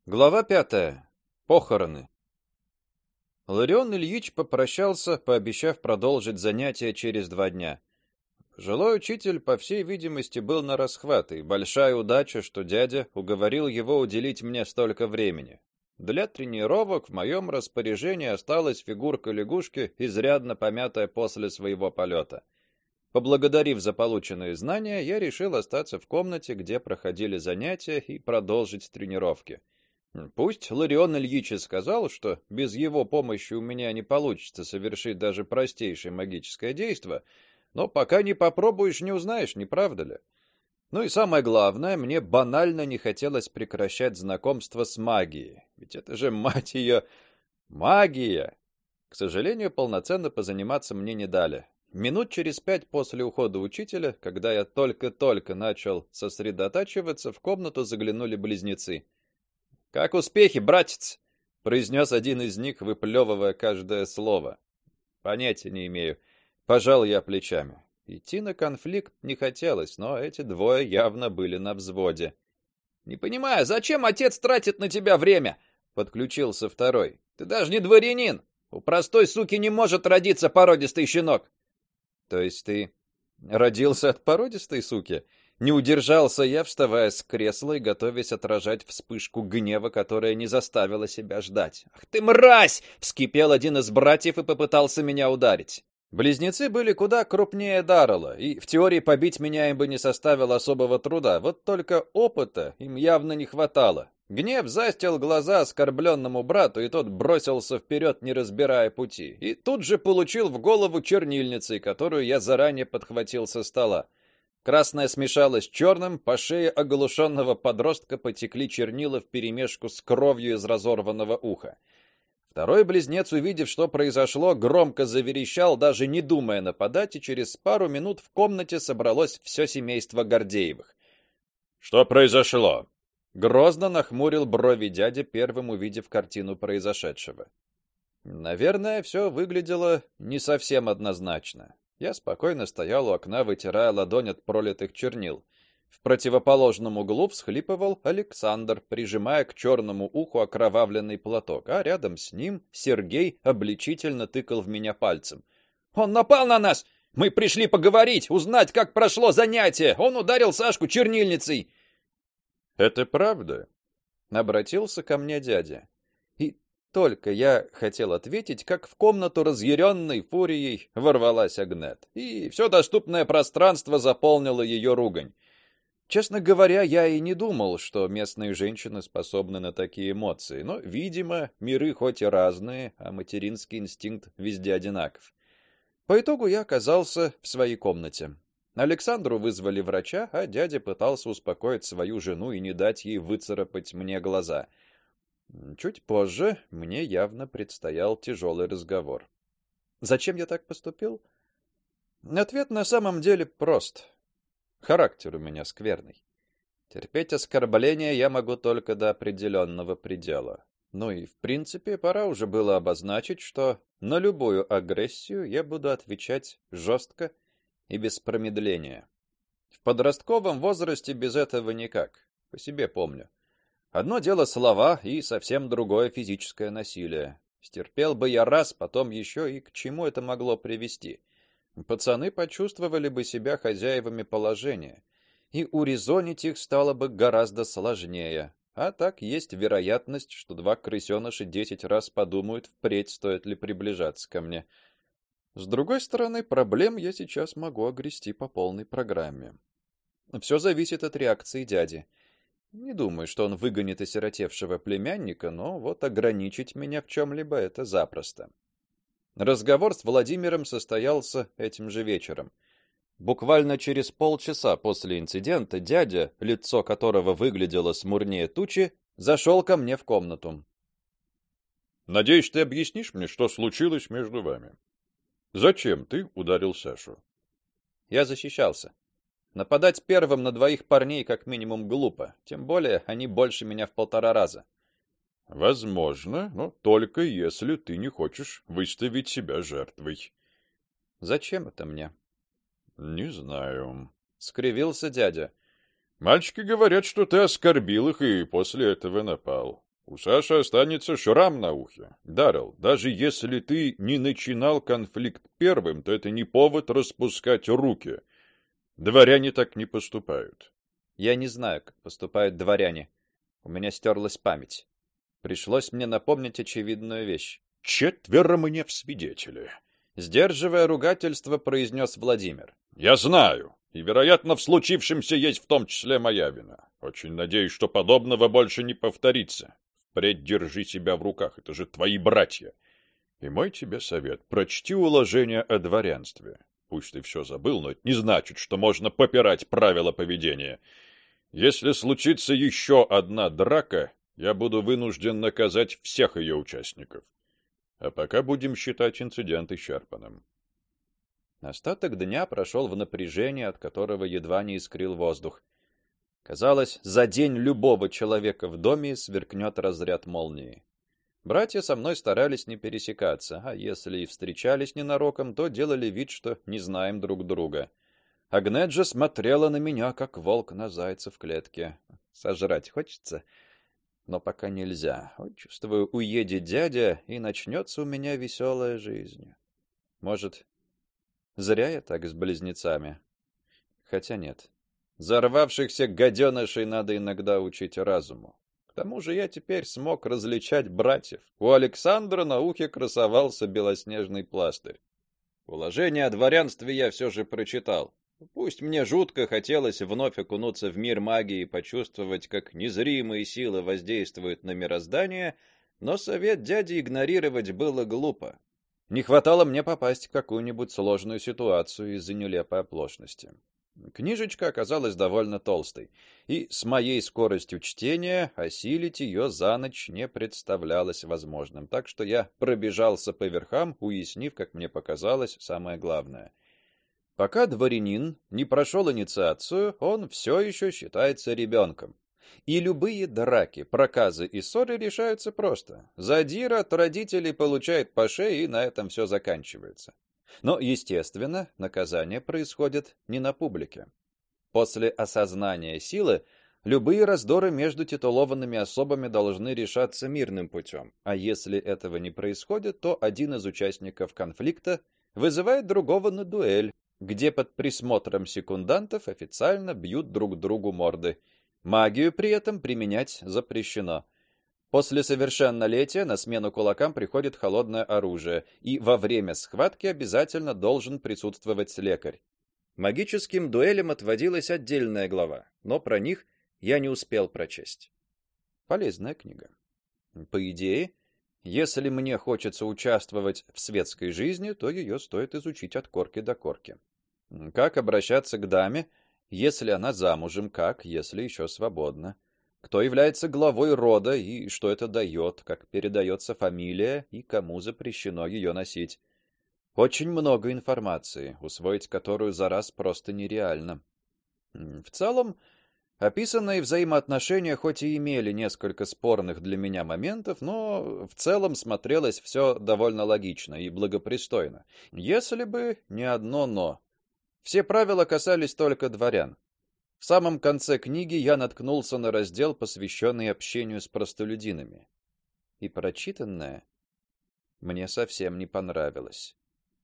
Глава 5. Похороны. Ларион Ильич попрощался, пообещав продолжить занятия через 2 дня. Жилой учитель, по всей видимости, был на расхват, и большая удача, что дядя уговорил его уделить мне столько времени. Для тренировок в моем распоряжении осталась фигурка лягушки, изрядно помятая после своего полета. Поблагодарив за полученные знания, я решил остаться в комнате, где проходили занятия, и продолжить тренировки. Пусть Ларион Ильич и сказал, что без его помощи у меня не получится совершить даже простейшее магическое действие, но пока не попробуешь, не узнаешь, не правда ли? Ну и самое главное, мне банально не хотелось прекращать знакомство с магией. Ведь это же, мать ее, магия! К сожалению, полноценно позаниматься мне не дали. Минут через 5 после ухода учителя, когда я только-только начал сосредотачиваться, в комнату заглянули близнецы. «Как успехи, братец?» — произнес один из них, выплевывая каждое слово. «Понятия не имею». Пожал я плечами. Идти на конфликт не хотелось, но эти двое явно были на взводе. «Не понимаю, зачем отец тратит на тебя время?» — подключился второй. «Ты даже не дворянин. У простой суки не может родиться породистый щенок». «То есть ты родился от породистой суки?» Не удержался я, вставая с кресла и готовясь отражать вспышку гнева, которая не заставила себя ждать. «Ах ты мразь!» — вскипел один из братьев и попытался меня ударить. Близнецы были куда крупнее Даррелла, и в теории побить меня им бы не составило особого труда, вот только опыта им явно не хватало. Гнев застил глаза оскорбленному брату, и тот бросился вперед, не разбирая пути, и тут же получил в голову чернильницей, которую я заранее подхватил со стола. Красное смешалось с черным, по шее оглушенного подростка потекли чернила вперемешку с кровью из разорванного уха. Второй близнец, увидев, что произошло, громко заверещал, даже не думая нападать, и через пару минут в комнате собралось все семейство Гордеевых. «Что произошло?» Грозно нахмурил брови дядя, первым увидев картину произошедшего. Наверное, все выглядело не совсем однозначно. Я спокойно стоял у окна, вытирая ладонь от пролитых чернил. В противоположном углу всхлипывал Александр, прижимая к черному уху окровавленный платок, а рядом с ним Сергей обличительно тыкал в меня пальцем. «Он напал на нас! Мы пришли поговорить, узнать, как прошло занятие! Он ударил Сашку чернильницей!» «Это правда?» — обратился ко мне дядя. И только я хотел ответить, как в комнату разъяренной фурией ворвалась Агнет, и все доступное пространство заполнило ее ругань. Честно говоря, я и не думал, что местные женщины способны на такие эмоции, но, видимо, миры хоть и разные, а материнский инстинкт везде одинаков. По итогу я оказался в своей комнате. Александру вызвали врача, а дядя пытался успокоить свою жену и не дать ей выцарапать мне глаза. Чуть позже мне явно предстоял тяжелый разговор. Зачем я так поступил? Ответ на самом деле прост. Характер у меня скверный. Терпеть оскорбления я могу только до определенного предела. Ну и, в принципе, пора уже было обозначить, что на любую агрессию я буду отвечать жестко и без промедления. В подростковом возрасте без этого никак, по себе помню. Одно дело слова и совсем другое физическое насилие. Стерпел бы я раз, потом еще, и к чему это могло привести? Пацаны почувствовали бы себя хозяевами положения, и урезонить их стало бы гораздо сложнее. А так есть вероятность, что два крысеныша 10 раз подумают, впредь стоит ли приближаться ко мне. С другой стороны, проблем я сейчас могу огрести по полной программе. Все зависит от реакции дяди. Не думаю, что он выгонит осиротевшего племянника, но вот ограничить меня в чем-либо это запросто. Разговор с Владимиром состоялся этим же вечером. Буквально через полчаса после инцидента дядя, лицо которого выглядело смурнее тучи, зашел ко мне в комнату. «Надеюсь, ты объяснишь мне, что случилось между вами. Зачем ты ударил Сашу?» Я защищался. Нападать первым на двоих парней как минимум глупо, тем более они больше меня в 1,5 раза. «Возможно, но только если ты не хочешь выставить себя жертвой». Зачем это мне? «Не знаю», — скривился дядя. «Мальчики говорят, что ты оскорбил их и после этого напал. У Саши останется шрам на ухе. Даррелл, даже если ты не начинал конфликт первым, то это не повод распускать руки. Дворяне так не поступают. Я не знаю, как поступают дворяне. У меня стерлась память. Пришлось мне напомнить очевидную вещь. 4 мне в свидетели. Сдерживая ругательство, произнес Владимир. Я знаю, и, вероятно, в случившемся есть в том числе моя вина. Очень надеюсь, что подобного больше не повторится. Впредь держи себя в руках, это же твои братья. И мой тебе совет: прочти уложение о дворянстве. Пусть ты все забыл, но это не значит, что можно попирать правила поведения. Если случится еще одна драка, я буду вынужден наказать всех ее участников. А пока будем считать инцидент исчерпанным. Остаток дня прошел в напряжении, от которого едва не искрил воздух. Казалось, за день любого человека в доме сверкнет разряд молнии. Братья со мной старались не пересекаться, а если и встречались ненароком, то делали вид, что не знаем друг друга. Агнет же смотрела на меня, как волк на зайца в клетке. Сожрать хочется, но пока нельзя. Вот чувствую, уедет дядя, и начнется у меня веселая жизнь. Может, зря я так с близнецами? Хотя нет. Зарвавшихся гаденышей надо иногда учить разуму. К тому же я теперь смог различать братьев. У Александра на ухе красовался белоснежный пластырь. Уложение о дворянстве я все же прочитал. Пусть мне жутко хотелось вновь окунуться в мир магии и почувствовать, как незримые силы воздействуют на мироздание, но совет дяди игнорировать было глупо. Не хватало мне попасть в какую-нибудь сложную ситуацию из-за нелепой оплошности. Книжечка оказалась довольно толстой, и с моей скоростью чтения осилить ее за ночь не представлялось возможным, так что я пробежался по верхам, уяснив, как мне показалось, самое главное. Пока дворянин не прошел инициацию, он все еще считается ребенком. И любые драки, проказы и ссоры решаются просто. Задира от родителей получает по шее, и на этом все заканчивается. Но, естественно, наказание происходит не на публике. После осознания силы любые раздоры между титулованными особами должны решаться мирным путем, а если этого не происходит, то один из участников конфликта вызывает другого на дуэль, где под присмотром секундантов официально бьют друг другу морды. Магию при этом применять запрещено. После совершеннолетия на смену кулакам приходит холодное оружие, и во время схватки обязательно должен присутствовать лекарь. Магическим дуэлям отводилась отдельная глава, но про них я не успел прочесть. Полезная книга. По идее, если мне хочется участвовать в светской жизни, то ее стоит изучить от корки до корки. Как обращаться к даме, если она замужем, как, если еще свободна? Кто является главой рода и что это дает, как передается фамилия и кому запрещено ее носить. Очень много информации, усвоить которую за раз просто нереально. В целом, описанные взаимоотношения хоть и имели несколько спорных для меня моментов, но в целом смотрелось все довольно логично и благопристойно. Если бы не одно «но». Все правила касались только дворян. В самом конце книги я наткнулся на раздел, посвященный общению с простолюдинами. И прочитанное мне совсем не понравилось.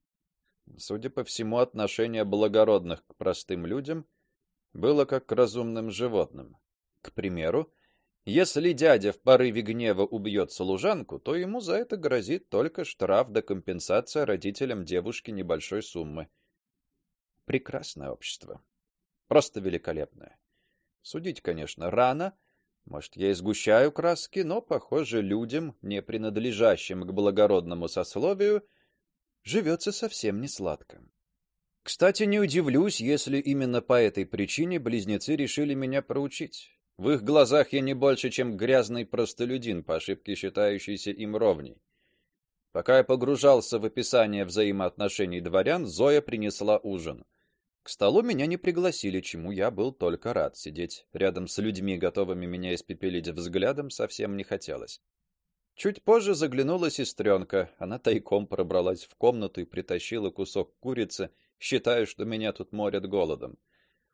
Судя по всему, отношение благородных к простым людям было как к разумным животным. К примеру, если дядя в порыве гнева убьет служанку, то ему за это грозит только штраф да компенсация родителям девушки небольшой суммы. Прекрасное общество. Просто великолепное. Судить, конечно, рано. Может, я и сгущаю краски, но, похоже, людям, не принадлежащим к благородному сословию, живется совсем не сладко. Кстати, не удивлюсь, если именно по этой причине близнецы решили меня проучить. В их глазах я не больше, чем грязный простолюдин, по ошибке считающийся им ровней. Пока я погружался в описание взаимоотношений дворян, Зоя принесла ужин. К столу меня не пригласили, чему я был только рад. Сидеть рядом с людьми, готовыми меня испепелить взглядом, совсем не хотелось. Чуть позже заглянула сестренка. Она тайком пробралась в комнату и притащила кусок курицы, считая, что меня тут морят голодом.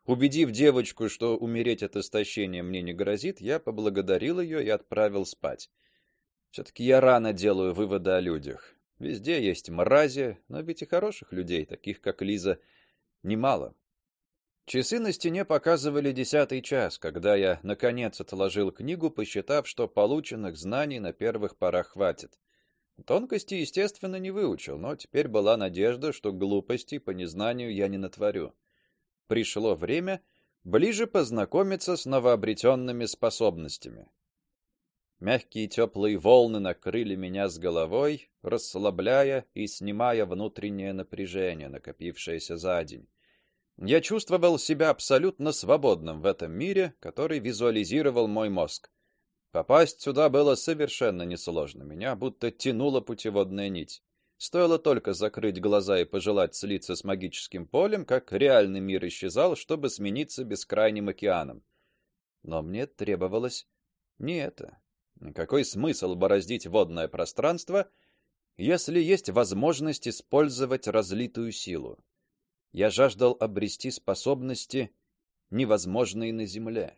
Убедив девочку, что умереть от истощения мне не грозит, я поблагодарил ее и отправил спать. Все-таки я рано делаю выводы о людях. Везде есть мрази, но ведь и хороших людей, таких как Лиза, немало. Часы на стене показывали 10-й час, когда я наконец отложил книгу, посчитав, что полученных знаний на первых порах хватит. Тонкости, естественно, не выучил, но теперь была надежда, что глупостей по незнанию я не натворю. Пришло время ближе познакомиться с новообретенными способностями. Мягкие теплые волны накрыли меня с головой, расслабляя и снимая внутреннее напряжение, накопившееся за день. Я чувствовал себя абсолютно свободным в этом мире, который визуализировал мой мозг. Попасть сюда было совершенно несложно, меня будто тянула путеводная нить. Стоило только закрыть глаза и пожелать слиться с магическим полем, как реальный мир исчезал, чтобы смениться бескрайним океаном. Но мне требовалось не это. Какой смысл бороздить водное пространство, если есть возможность использовать разлитую силу? Я жаждал обрести способности, невозможные на земле.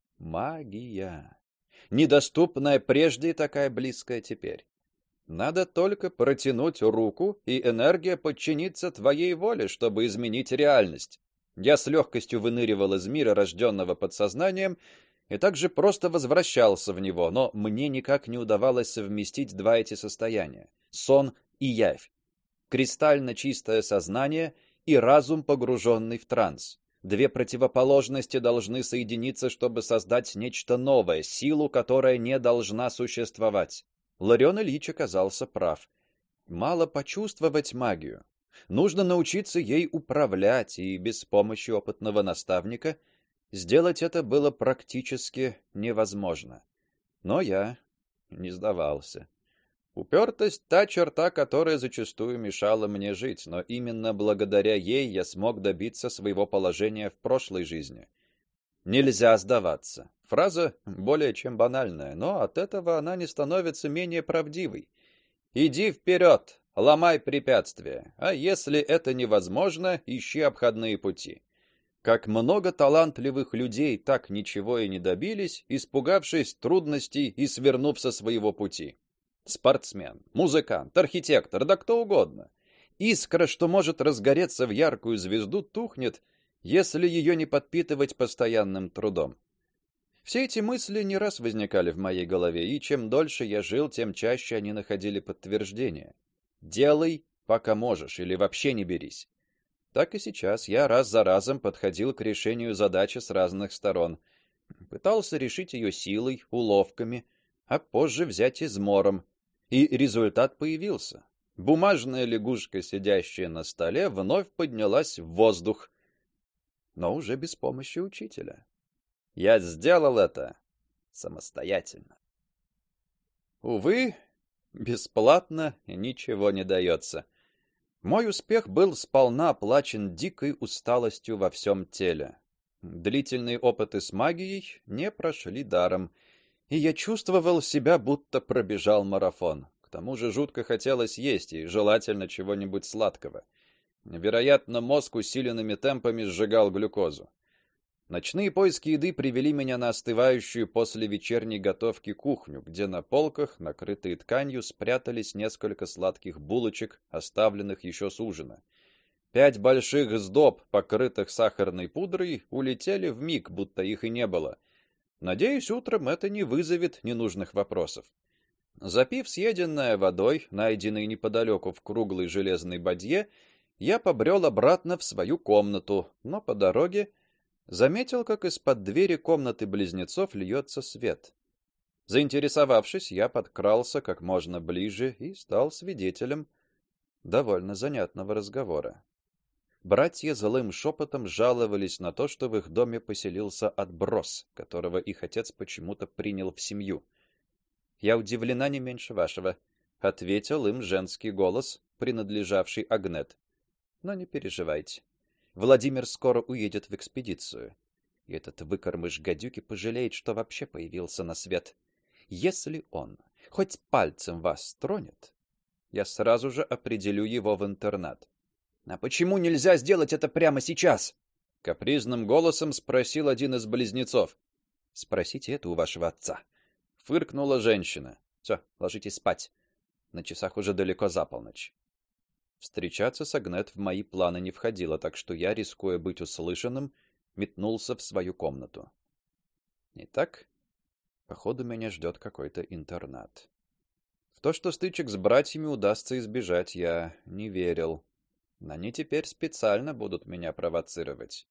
Магия, недоступная прежде и такая близкая теперь. Надо только протянуть руку, и энергия подчинится твоей воле, чтобы изменить реальность. Я с легкостью выныривал из мира, рожденного подсознанием, и также просто возвращался в него, но мне никак не удавалось совместить два эти состояния: сон и явь, кристально чистое сознание и разум, погруженный в транс. Две противоположности должны соединиться, чтобы создать нечто новое, силу, которая не должна существовать. Ларион Ильич оказался прав. Мало почувствовать магию. Нужно научиться ей управлять, и без помощи опытного наставника сделать это было практически невозможно. Но я не сдавался. Упертость — та черта, которая зачастую мешала мне жить, но именно благодаря ей я смог добиться своего положения в прошлой жизни. Нельзя сдаваться. Фраза более чем банальная, но от этого она не становится менее правдивой. Иди вперед, ломай препятствия, а если это невозможно, ищи обходные пути. Как много талантливых людей так ничего и не добились, испугавшись трудностей и свернув со своего пути. Спортсмен, музыкант, архитектор, да кто угодно. Искра, что может разгореться в яркую звезду, тухнет, если ее не подпитывать постоянным трудом. Все эти мысли не раз возникали в моей голове, и чем дольше я жил, тем чаще они находили подтверждение. Делай, пока можешь, или вообще не берись. Так и сейчас я раз за разом подходил к решению задачи с разных сторон. Пытался решить ее силой, уловками, а позже взять измором. И результат появился. Бумажная лягушка, сидящая на столе, вновь поднялась в воздух, но уже без помощи учителя. Я сделал это самостоятельно. Увы, бесплатно ничего не дается. Мой успех был сполна оплачен дикой усталостью во всем теле. Длительные опыты с магией не прошли даром, и я чувствовал себя, будто пробежал марафон. К тому же жутко хотелось есть, и желательно чего-нибудь сладкого. Вероятно, мозг усиленными темпами сжигал глюкозу. Ночные поиски еды привели меня на остывающую после вечерней готовки кухню, где на полках, накрытые тканью, спрятались несколько сладких булочек, оставленных еще с ужина. 5 больших сдоб, покрытых сахарной пудрой, улетели вмиг, будто их и не было. Надеюсь, утром это не вызовет ненужных вопросов. Запив съеденное водой, найденной неподалеку в круглой железной бадье, я побрел обратно в свою комнату, но по дороге заметил, как из-под двери комнаты близнецов льется свет. Заинтересовавшись, я подкрался как можно ближе и стал свидетелем довольно занятного разговора. Братья злым шепотом жаловались на то, что в их доме поселился отброс, которого их отец почему-то принял в семью. «Я удивлена не меньше вашего», — ответил им женский голос, принадлежавший Агнет. «Но не переживайте. Владимир скоро уедет в экспедицию. И этот выкормыш гадюки пожалеет, что вообще появился на свет. Если он хоть пальцем вас тронет, я сразу же определю его в интернат». «А почему нельзя сделать это прямо сейчас?» Капризным голосом спросил один из близнецов. Спросите это у вашего отца. Фыркнула женщина. Все, ложитесь спать. На часах уже далеко за полночь. Встречаться с Агнет в мои планы не входило, так что я, рискуя быть услышанным, метнулся в свою комнату. Итак, походу меня ждет какой-то интернат. В то, что стычек с братьями удастся избежать, я не верил. Они теперь специально будут меня провоцировать.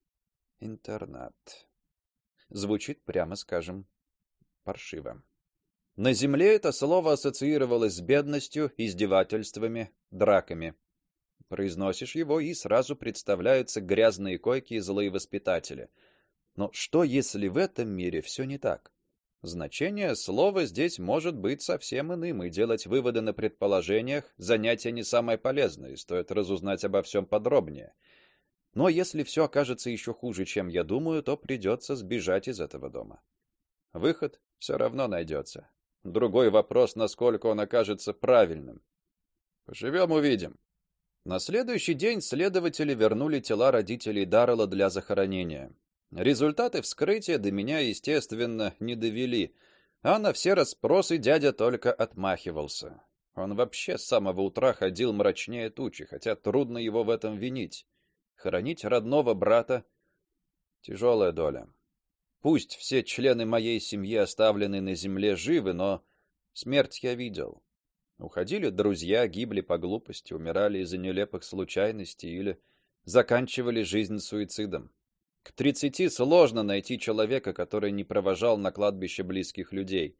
Интернат. Звучит, прямо скажем, паршиво. На земле это слово ассоциировалось с бедностью, издевательствами, драками. Произносишь его, и сразу представляются грязные койки и злые воспитатели. Но что, если в этом мире все не так? Значение слова здесь может быть совсем иным, и делать выводы на предположениях занятие не самое полезное, и стоит разузнать обо всем подробнее. Но если все окажется еще хуже, чем я думаю, то придется сбежать из этого дома. Выход все равно найдется. Другой вопрос, насколько он окажется правильным. Поживем — увидим. На следующий день следователи вернули тела родителей Даррелла для захоронения. Результаты вскрытия до меня, естественно, не довели, а на все расспросы дядя только отмахивался. Он вообще с самого утра ходил мрачнее тучи, хотя трудно его в этом винить. Хоронить родного брата — тяжелая доля. Пусть все члены моей семьи, оставленные на земле, живы, но смерть я видел. Уходили друзья, гибли по глупости, умирали из-за нелепых случайностей или заканчивали жизнь суицидом. К 30 сложно найти человека, который не провожал на кладбище близких людей.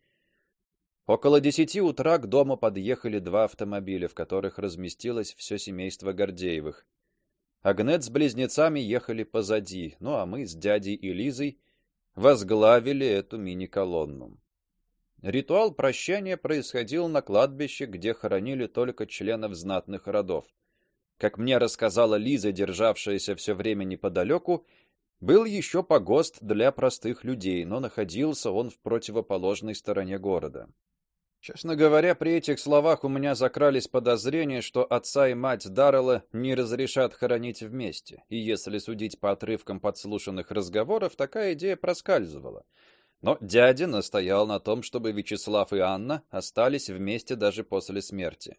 Около 10 утра к дому подъехали 2 автомобиля, в которых разместилось все семейство Гордеевых. Агнет с близнецами ехали позади, ну а мы с дядей и Лизой возглавили эту мини-колонну. Ритуал прощания происходил на кладбище, где хоронили только членов знатных родов. Как мне рассказала Лиза, державшаяся все время неподалеку, был еще погост для простых людей, но находился он в противоположной стороне города. Честно говоря, при этих словах у меня закрались подозрения, что отца и мать Даррелла не разрешат хоронить вместе, и если судить по отрывкам подслушанных разговоров, такая идея проскальзывала. Но дядя настоял на том, чтобы Вячеслав и Анна остались вместе даже после смерти.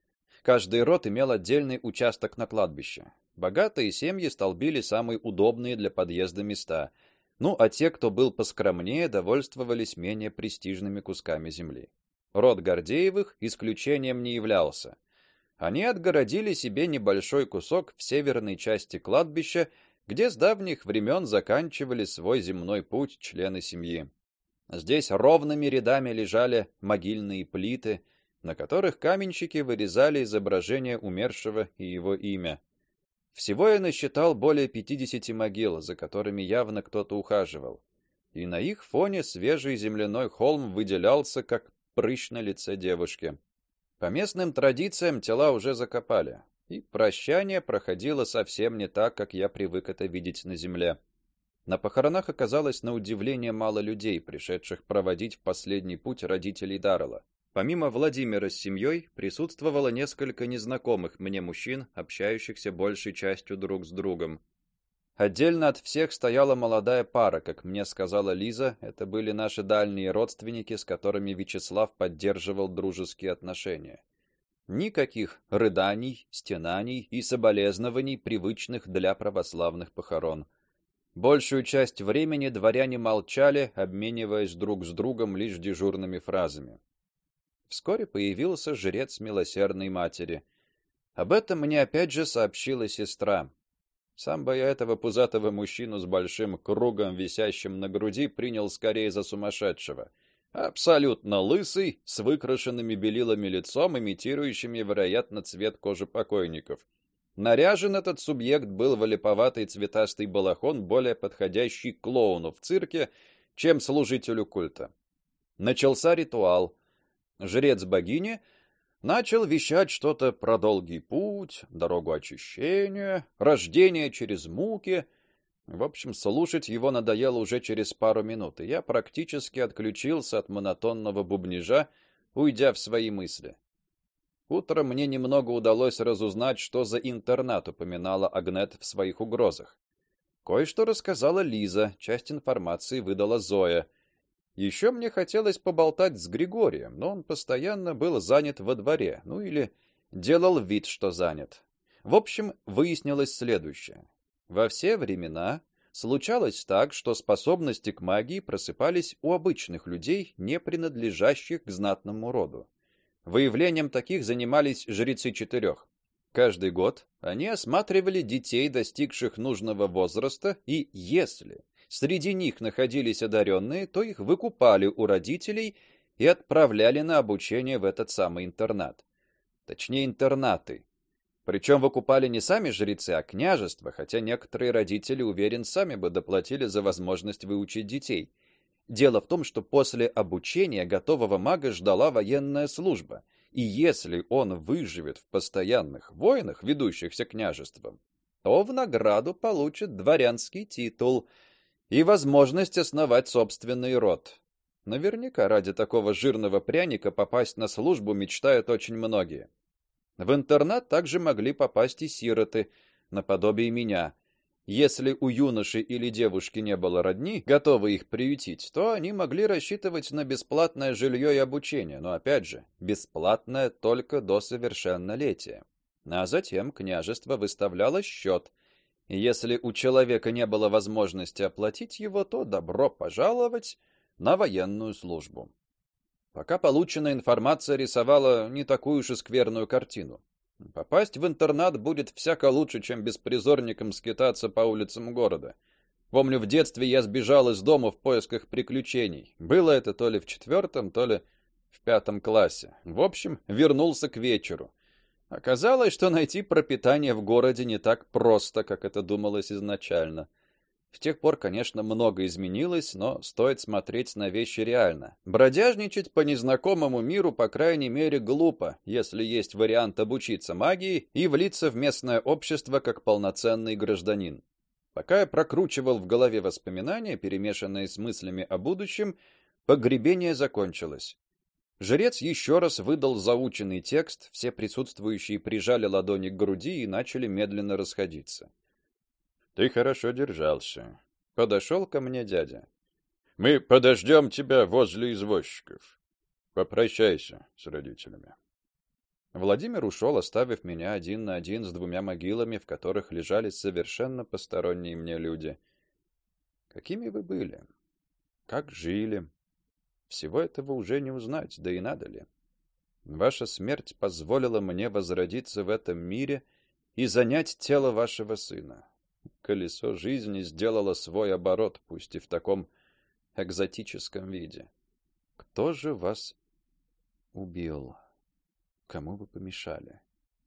Каждый род имел отдельный участок на кладбище. Богатые семьи столбили самые удобные для подъезда места, ну а те, кто был поскромнее, довольствовались менее престижными кусками земли. Род Гордеевых исключением не являлся. Они отгородили себе небольшой кусок в северной части кладбища, где с давних времен заканчивали свой земной путь члены семьи. Здесь ровными рядами лежали могильные плиты, на которых каменщики вырезали изображение умершего и его имя. Всего я насчитал более 50 могил, за которыми явно кто-то ухаживал. И на их фоне свежий земляной холм выделялся, как прыщ на лице девушки. По местным традициям тела уже закопали, и прощание проходило совсем не так, как я привык это видеть на земле. На похоронах оказалось на удивление мало людей, пришедших проводить в последний путь родителей Даррелла. Помимо Владимира с семьей, присутствовало несколько незнакомых мне мужчин, общающихся большей частью друг с другом. Отдельно от всех стояла молодая пара, как мне сказала Лиза, это были наши дальние родственники, с которыми Вячеслав поддерживал дружеские отношения. Никаких рыданий, стенаний и соболезнований, привычных для православных похорон. Большую часть времени дворяне молчали, обмениваясь друг с другом лишь дежурными фразами. Вскоре появился жрец Милосердной Матери. Об этом мне опять же сообщила сестра. Сам бы я этого пузатого мужчину с большим кругом, висящим на груди, принял скорее за сумасшедшего. Абсолютно лысый, с выкрашенными белилами лицом, имитирующими, вероятно, цвет кожи покойников. Наряжен этот субъект был в липоватый цветастый балахон, более подходящий клоуну в цирке, чем служителю культа. Начался ритуал. Жрец богини начал вещать что-то про долгий путь, дорогу очищения, рождение через муки. В общем, слушать его надоело уже через пару минут, и я практически отключился от монотонного бубнижа, уйдя в свои мысли. Утром мне немного удалось разузнать, что за интернат упоминала Агнет в своих угрозах. Кое-что рассказала Лиза, часть информации выдала Зоя. Еще мне хотелось поболтать с Григорием, но он постоянно был занят во дворе, ну или делал вид, что занят. В общем, выяснилось следующее. Во все времена случалось так, что способности к магии просыпались у обычных людей, не принадлежащих к знатному роду. Выявлением таких занимались жрецы четырех. Каждый год они осматривали детей, достигших нужного возраста, и если среди них находились одаренные, то их выкупали у родителей и отправляли на обучение в этот самый интернат. Точнее, интернаты. Причем выкупали не сами жрецы, а княжество, хотя некоторые родители, уверен, сами бы доплатили за возможность выучить детей. Дело в том, что после обучения готового мага ждала военная служба, и если он выживет в постоянных войнах, ведущихся княжеством, то в награду получит дворянский титул и возможность основать собственный род. Наверняка ради такого жирного пряника попасть на службу мечтают очень многие. В интернат также могли попасть и сироты, наподобие меня. Если у юноши или девушки не было родни, готовой их приютить, то они могли рассчитывать на бесплатное жилье и обучение, но опять же, бесплатное только до совершеннолетия. А затем княжество выставляло счет. И если у человека не было возможности оплатить его, то добро пожаловать на военную службу. Пока полученная информация рисовала не такую уж и скверную картину. Попасть в интернат будет всяко лучше, чем беспризорником скитаться по улицам города. Помню, в детстве я сбежал из дома в поисках приключений. Было это то ли в 4, то ли в 5 классе. В общем, вернулся к вечеру. Оказалось, что найти пропитание в городе не так просто, как это думалось изначально. С тех пор, конечно, много изменилось, но стоит смотреть на вещи реально. Бродяжничать по незнакомому миру, по крайней мере, глупо, если есть вариант обучиться магии и влиться в местное общество как полноценный гражданин. Пока я прокручивал в голове воспоминания, перемешанные с мыслями о будущем, погребение закончилось. Жрец еще раз выдал заученный текст, все присутствующие прижали ладони к груди и начали медленно расходиться. Ты хорошо держался. Подошел ко мне дядя. Мы подождем тебя возле извозчиков. Попрощайся с родителями. Владимир ушел, оставив меня один на один с 2 могилами, в которых лежали совершенно посторонние мне люди. Какими вы были? Как жили? Всего этого уже не узнать, да и надо ли? Ваша смерть позволила мне возродиться в этом мире и занять тело вашего сына. Колесо жизни сделало свой оборот, пусть и в таком экзотическом виде. Кто же вас убил? Кому вы помешали?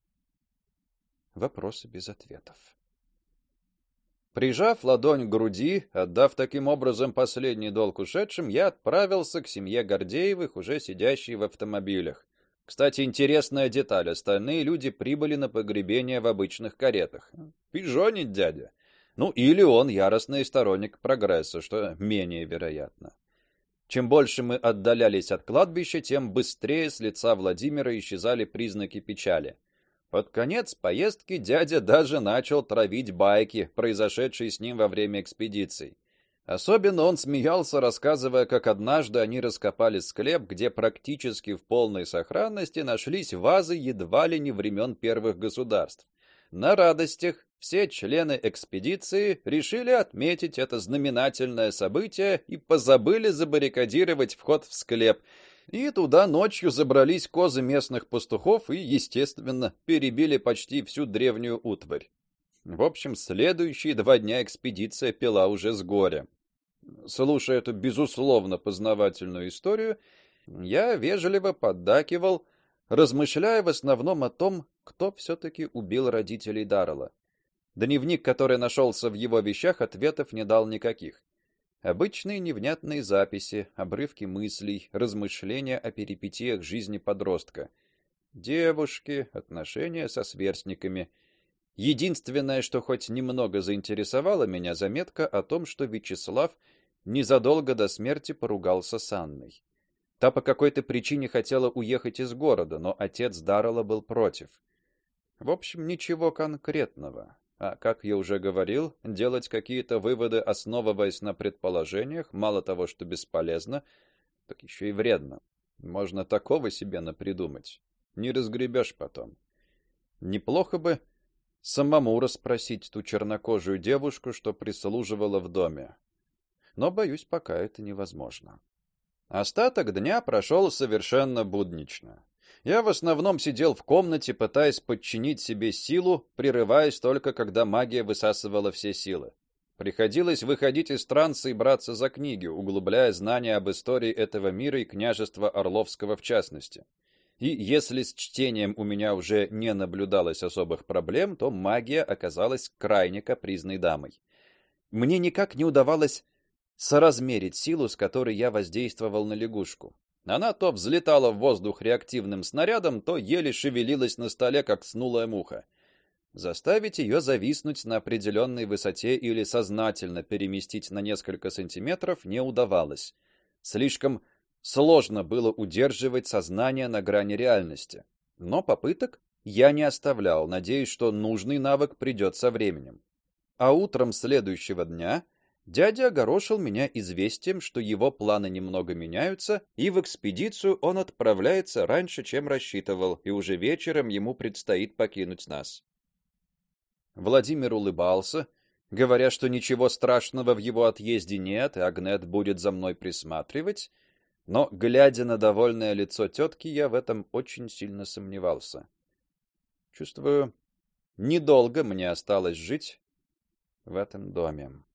Вопросы без ответов. Прижав ладонь к груди, отдав таким образом последний долг ушедшим, я отправился к семье Гордеевых, уже сидящей в автомобилях. Кстати, интересная деталь: остальные люди прибыли на погребение в обычных каретах. Пижонит дядя. Ну, или он яростный сторонник прогресса, что менее вероятно. Чем больше мы отдалялись от кладбища, тем быстрее с лица Владимира исчезали признаки печали. Под конец поездки дядя даже начал травить байки, произошедшие с ним во время экспедиций. Особенно он смеялся, рассказывая, как однажды они раскопали склеп, где практически в полной сохранности нашлись вазы едва ли не времен первых государств. На радостях все члены экспедиции решили отметить это знаменательное событие и позабыли забаррикадировать вход в склеп. И туда ночью забрались козы местных пастухов и, естественно, перебили почти всю древнюю утварь. В общем, следующие 2 дня экспедиция пила уже с горя. Слушая эту безусловно познавательную историю, я вежливо поддакивал, размышляя в основном о том, кто все-таки убил родителей Даррелла. Дневник, который нашелся в его вещах, ответов не дал никаких. Обычные невнятные записи, обрывки мыслей, размышления о перипетиях жизни подростка. Девушки, отношения со сверстниками. Единственное, что хоть немного заинтересовало меня, заметка о том, что Вячеслав незадолго до смерти поругался с Анной. Та по какой-то причине хотела уехать из города, но отец Даррелла был против. В общем, ничего конкретного. А как я уже говорил, делать какие-то выводы, основываясь на предположениях, мало того, что бесполезно, так еще и вредно. Можно такого себе напридумать. Не разгребешь потом. Неплохо бы самому расспросить ту чернокожую девушку, что прислуживала в доме. Но, боюсь, пока это невозможно. Остаток дня прошел совершенно буднично. Я в основном сидел в комнате, пытаясь подчинить себе силу, прерываясь только когда магия высасывала все силы. Приходилось выходить из транса и браться за книги, углубляя знания об истории этого мира и княжества Орловского в частности. И если с чтением у меня уже не наблюдалось особых проблем, то магия оказалась крайне капризной дамой. Мне никак не удавалось соразмерить силу, с которой я воздействовал на лягушку. Она то взлетала в воздух реактивным снарядом, то еле шевелилась на столе, как снулая муха. Заставить ее зависнуть на определенной высоте или сознательно переместить на несколько сантиметров не удавалось. Слишком сложно было удерживать сознание на грани реальности. Но попыток я не оставлял, надеясь, что нужный навык придет со временем. А утром следующего дня дядя огорошил меня известием, что его планы немного меняются, и в экспедицию он отправляется раньше, чем рассчитывал, и уже вечером ему предстоит покинуть нас. Владимир улыбался, говоря, что ничего страшного в его отъезде нет, и Агнет будет за мной присматривать, но, глядя на довольное лицо тетки, я в этом очень сильно сомневался. Чувствую, недолго мне осталось жить в этом доме.